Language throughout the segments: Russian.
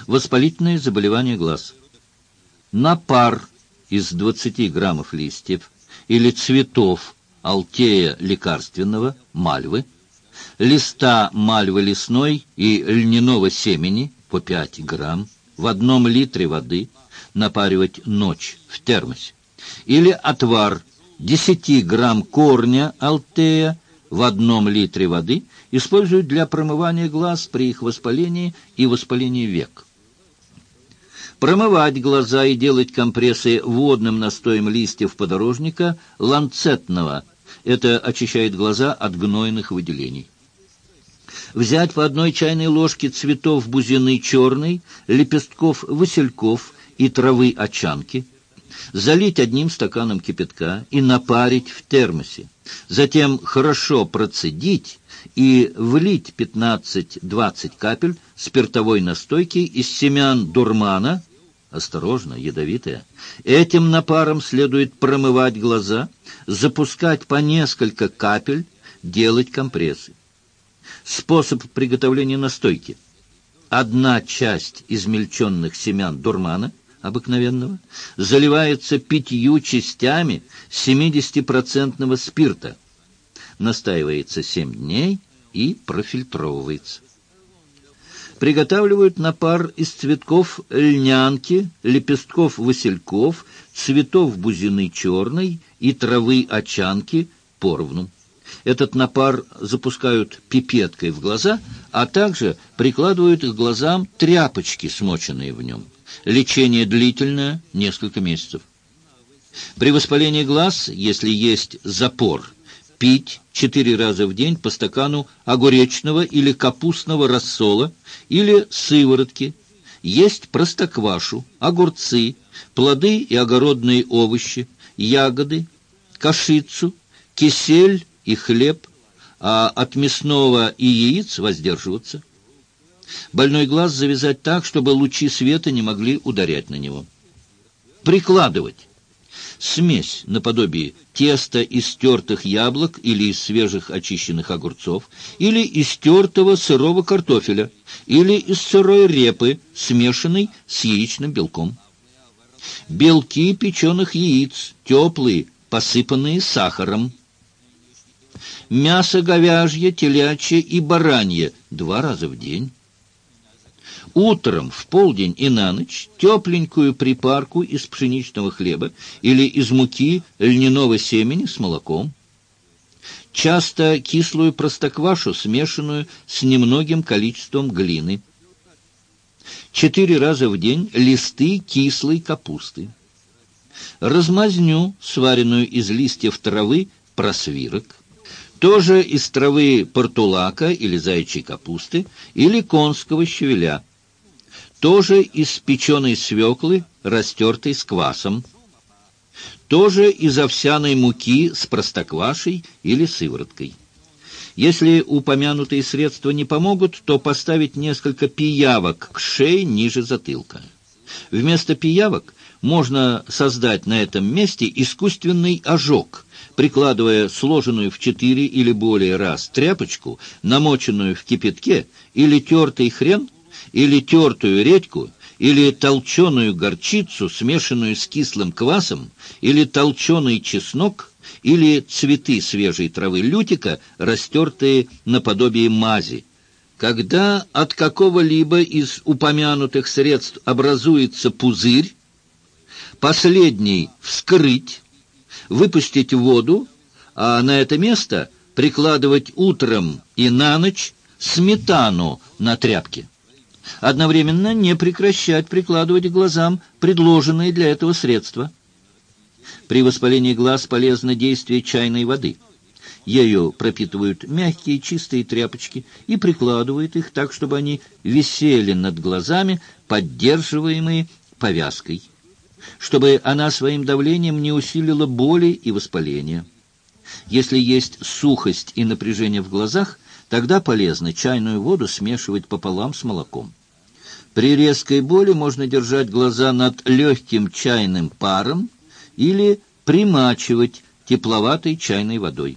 Воспалительные заболевания глаз. Напар из 20 граммов листьев или цветов алтея лекарственного, мальвы, листа мальвы лесной и льняного семени по 5 грамм в 1 литре воды напаривать ночь в термосе. Или отвар 10 грамм корня алтея в 1 литре воды используют для промывания глаз при их воспалении и воспалении век. Промывать глаза и делать компрессы водным настоем листьев подорожника ланцетного. Это очищает глаза от гнойных выделений. Взять по 1 чайной ложке цветов бузины черной, лепестков васильков и травы очанки, залить 1 стаканом кипятка и напарить в термосе. Затем хорошо процедить и влить 15-20 капель спиртовой настойки из семян дурмана, осторожно, ядовитая. Этим напаром следует промывать глаза, запускать по несколько капель, делать компрессы. Способ приготовления настойки. 1 часть измельченных семян дурмана, обыкновенного, заливается 5 частями 70% спирта, настаивается 7 дней и профильтровывается. Приготавливают напар из цветков льнянки, лепестков васильков, цветов бузины черной и травы очанки поровну. Этот напар запускают пипеткой в глаза, а также прикладывают к глазам тряпочки, смоченные в нем. Лечение длительное, несколько месяцев. При воспалении глаз, если есть запор, пить 4 раза в день по стакану огуречного или капустного рассола или сыворотки, есть простоквашу, огурцы, плоды и огородные овощи, ягоды, кашицу, кисель и хлеб, а от мясного и яиц воздерживаться. Больной глаз завязать так, чтобы лучи света не могли ударять на него. Прикладывать. Смесь наподобие теста из тертых яблок или из свежих очищенных огурцов, или из тертого сырого картофеля, или из сырой репы, смешанной с яичным белком. Белки печеных яиц, теплые, посыпанные сахаром. Мясо говяжье, телячье и баранье 2 раза в день. Утром, в полдень и на ночь тепленькую припарку из пшеничного хлеба или из муки льняного семени с молоком. Часто кислую простоквашу, смешанную с немногим количеством глины. 4 раза в день листы кислой капусты. Размазню, сваренную из листьев травы просвирок. Тоже из травы портулака или заячьей капусты, или конского щавеля. Тоже из печеной свеклы, растертой с квасом. Тоже из овсяной муки с простоквашей или сывороткой. Если упомянутые средства не помогут, то поставить несколько пиявок к шее ниже затылка. Вместо пиявок можно создать на этом месте искусственный ожог, прикладывая сложенную в 4 или более раз тряпочку, намоченную в кипятке, или тертый хрен, или тертую редьку, или толченую горчицу, смешанную с кислым квасом, или толченый чеснок, или цветы свежей травы лютика, растертые наподобие мази. Когда от какого-либо из упомянутых средств образуется пузырь, последний вскрыть, выпустить воду, а на это место прикладывать утром и на ночь сметану на тряпке. Одновременно не прекращать прикладывать к глазам предложенные для этого средства. При воспалении глаз полезно действие чайной воды. Ею пропитывают мягкие чистые тряпочки и прикладывают их так, чтобы они висели над глазами, поддерживаемые повязкой, чтобы она своим давлением не усилила боли и воспаления. Если есть сухость и напряжение в глазах, тогда полезно чайную воду смешивать пополам с молоком. При резкой боли можно держать глаза над легким чайным паром или примачивать тепловатой чайной водой.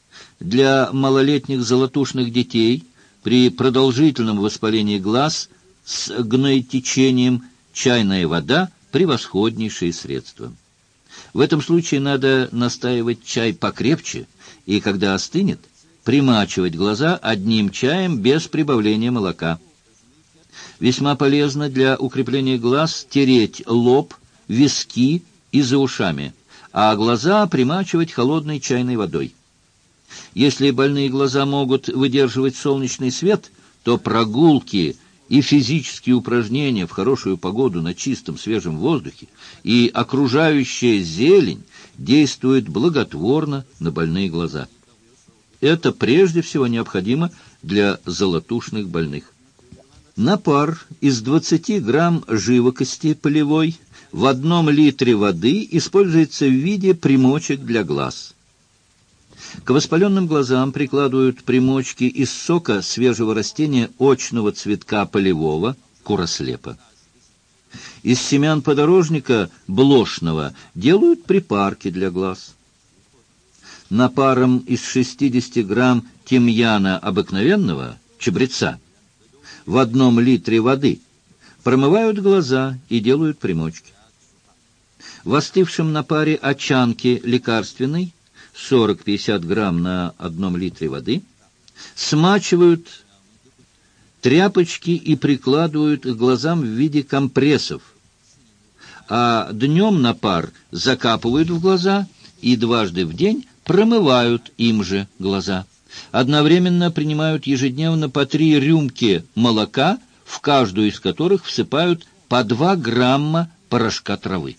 Для малолетних золотушных детей при продолжительном воспалении глаз с гноетечением, чайная вода – превосходнейшее средство. В этом случае надо настаивать чай покрепче, и когда остынет, примачивать глаза одним чаем без прибавления молока. Весьма полезно для укрепления глаз тереть лоб, виски и за ушами, а глаза примачивать холодной чайной водой. Если больные глаза могут выдерживать солнечный свет, то прогулки и физические упражнения в хорошую погоду на чистом свежем воздухе и окружающая зелень действуют благотворно на больные глаза. Это прежде всего необходимо для золотушных больных. Напар из 20 грамм живокости полевой в 1 литре воды используется в виде примочек для глаз. К воспаленным глазам прикладывают примочки из сока свежего растения очного цветка полевого, курослепа. Из семян подорожника блошного делают припарки для глаз. Напаром из 60 грамм тимьяна обыкновенного, чабреца, в 1 литре воды промывают глаза и делают примочки. В остывшем напаре очанки лекарственной 40-50 грамм на 1 литре воды смачивают тряпочки и прикладывают к глазам в виде компрессов, а днем напар закапывают в глаза и дважды в день промывают им же глаза. Одновременно принимают ежедневно по 3 рюмки молока, в каждую из которых всыпают по 2 грамма порошка травы.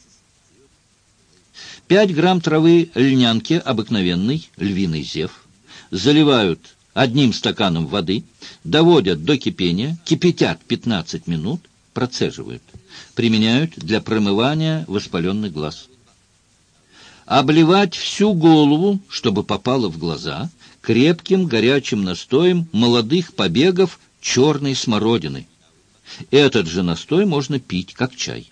5 грамм травы льнянки обыкновенной, львиный зев, заливают 1 стаканом воды, доводят до кипения, кипятят 15 минут, процеживают. Применяют для промывания воспаленных глаз. Обливать всю голову, чтобы попало в глаза, крепким горячим настоем молодых побегов черной смородины. Этот же настой можно пить как чай.